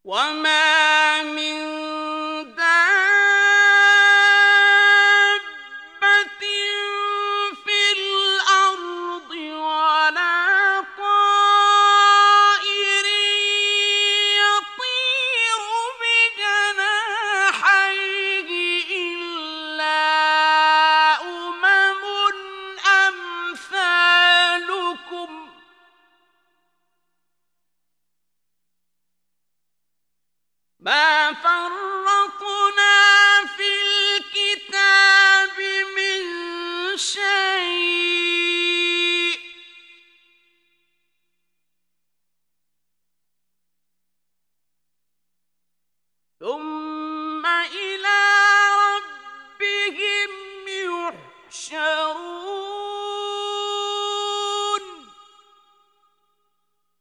وما من دابة في الأرض ولا طائر يطير بجناحيه إلا أمثالكم ما فرطنا في الكتاب من شيء ثم